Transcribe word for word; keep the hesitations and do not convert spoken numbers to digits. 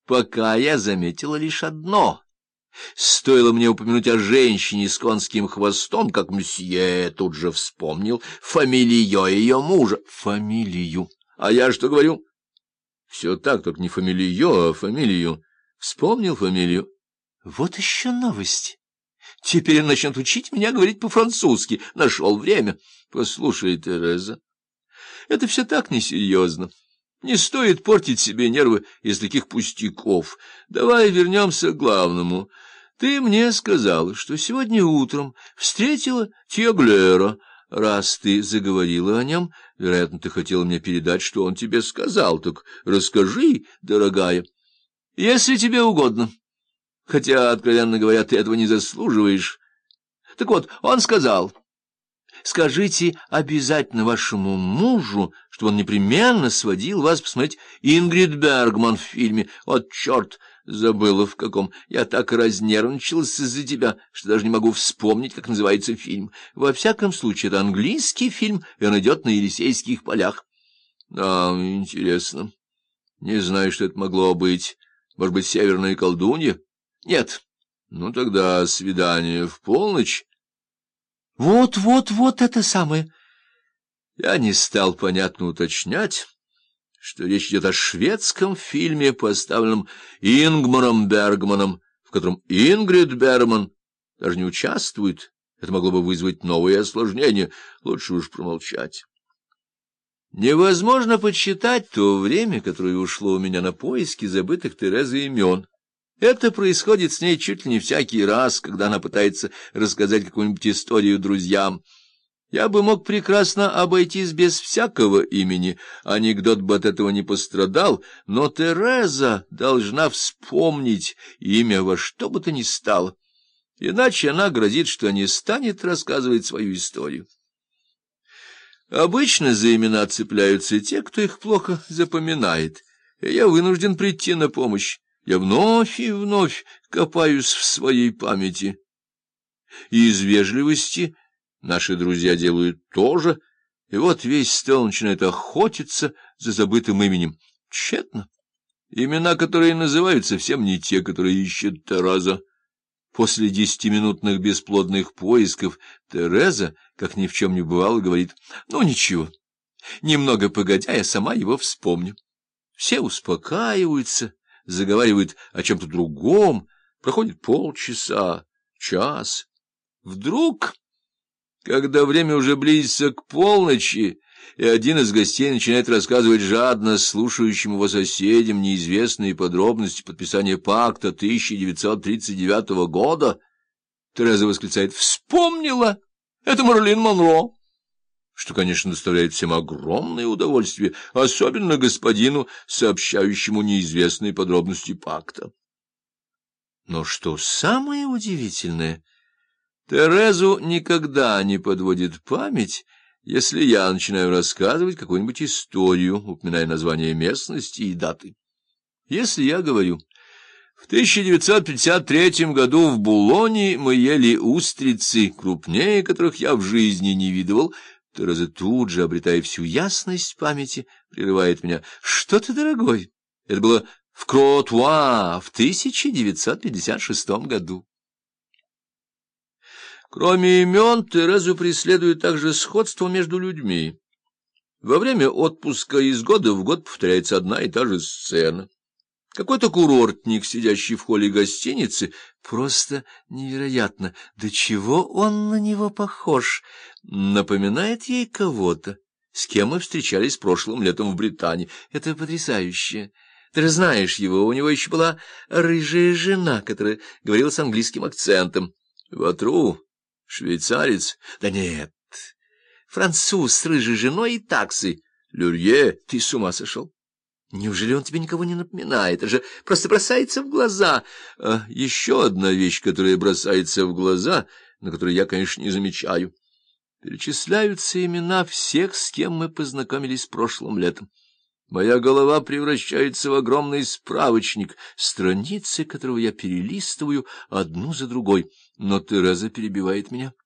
пока я заметила лишь одно. Стоило мне упомянуть о женщине с конским хвостом, как мсье тут же вспомнил фамилию ее мужа. Фамилию. А я что говорю? Все так, только не фамилию, а фамилию. Вспомнил фамилию. Вот еще новость. Теперь он начнет учить меня говорить по-французски. Нашел время. Послушай, Тереза, это все так несерьезно. Не стоит портить себе нервы из таких пустяков. Давай вернемся к главному. Ты мне сказала, что сегодня утром встретила Тьеглера. Раз ты заговорила о нем, вероятно, ты хотела мне передать, что он тебе сказал. Так расскажи, дорогая, если тебе угодно. Хотя, откровенно говоря, ты этого не заслуживаешь. Так вот, он сказал: скажите обязательно вашему мужу, чтобы он непременно сводил вас посмотреть Ингрид Бергман в фильме. Вот черт, забыла в каком. Я так разнервничалась из-за тебя, что даже не могу вспомнить, как называется фильм. Во всяком случае, это английский фильм, и он идет на Елисейских полях. А, интересно. Не знаю, что это могло быть. Может быть, «Северная колдунья»? Нет. Ну, тогда свидание в полночь. Вот, вот, вот это самое. Я не стал понятно уточнять, что речь идет о шведском фильме, поставленном Ингмаром Бергманом, в котором Ингрид Бергман даже не участвует. Это могло бы вызвать новые осложнения. Лучше уж промолчать. Невозможно подсчитать то время, которое ушло у меня на поиски забытых Терезы имен. Это происходит с ней чуть ли не всякий раз, когда она пытается рассказать какую-нибудь историю друзьям. Я бы мог прекрасно обойтись без всякого имени, анекдот бы от этого не пострадал, но Тереза должна вспомнить имя во что бы то ни стало, иначе она грозит, что не станет рассказывать свою историю. Обычно за имена цепляются те, кто их плохо запоминает, и я вынужден прийти на помощь. Я вновь и вновь копаюсь в своей памяти. И из вежливости наши друзья делают то же, и вот весь стол начинает охотиться за забытым именем. Тщетно. Имена, которые называют, совсем не те, которые ищет Тереза. После десятиминутных бесплодных поисков Тереза, как ни в чем не бывало, говорит: ну ничего, немного погодя, я сама его вспомню. Все успокаиваются, заговаривают о чем-то другом. Проходит полчаса, час. Вдруг, когда время уже близится к полночи, и один из гостей начинает рассказывать жадно слушающим его соседям неизвестные подробности подписания пакта тысяча девятьсот тридцать девятого года, Тереза восклицает: «Вспомнила! Это Мерлин Монро!» Что, конечно, доставляет всем огромное удовольствие, особенно господину, сообщающему неизвестные подробности пакта. Но что самое удивительное, Терезу никогда не подводит память, если я начинаю рассказывать какую-нибудь историю, упоминая название местности и даты. Если я говорю: в тысяча девятьсот пятьдесят третьем году в Булоне мы ели устрицы, крупнее которых я в жизни не видывал, Тереза тут же, обретая всю ясность памяти, прерывает меня: что ты, дорогой, это было в Кротуа в тысяча девятьсот пятьдесят шестом году. Кроме имен, Терезу преследует также сходство между людьми. Во время отпуска из года в год повторяется одна и та же сцена. Какой-то курортник, сидящий в холле гостиницы, просто невероятно, до чего он на него похож, напоминает ей кого-то, с кем мы встречались прошлым летом в Британии. Это потрясающе. Ты же знаешь его, у него еще была рыжая жена, которая говорила с английским акцентом. Ватру, швейцарец? Да нет, француз с рыжей женой и таксой. Люрье, ты с ума сошел? Неужели он тебе никого не напоминает? Это же просто бросается в глаза. А еще одна вещь, которая бросается в глаза, на которую я, конечно, не замечаю. Перечисляются имена всех, с кем мы познакомились прошлым летом. Моя голова превращается в огромный справочник, страницы которого я перелистываю одну за другой. Но Тереза перебивает меня.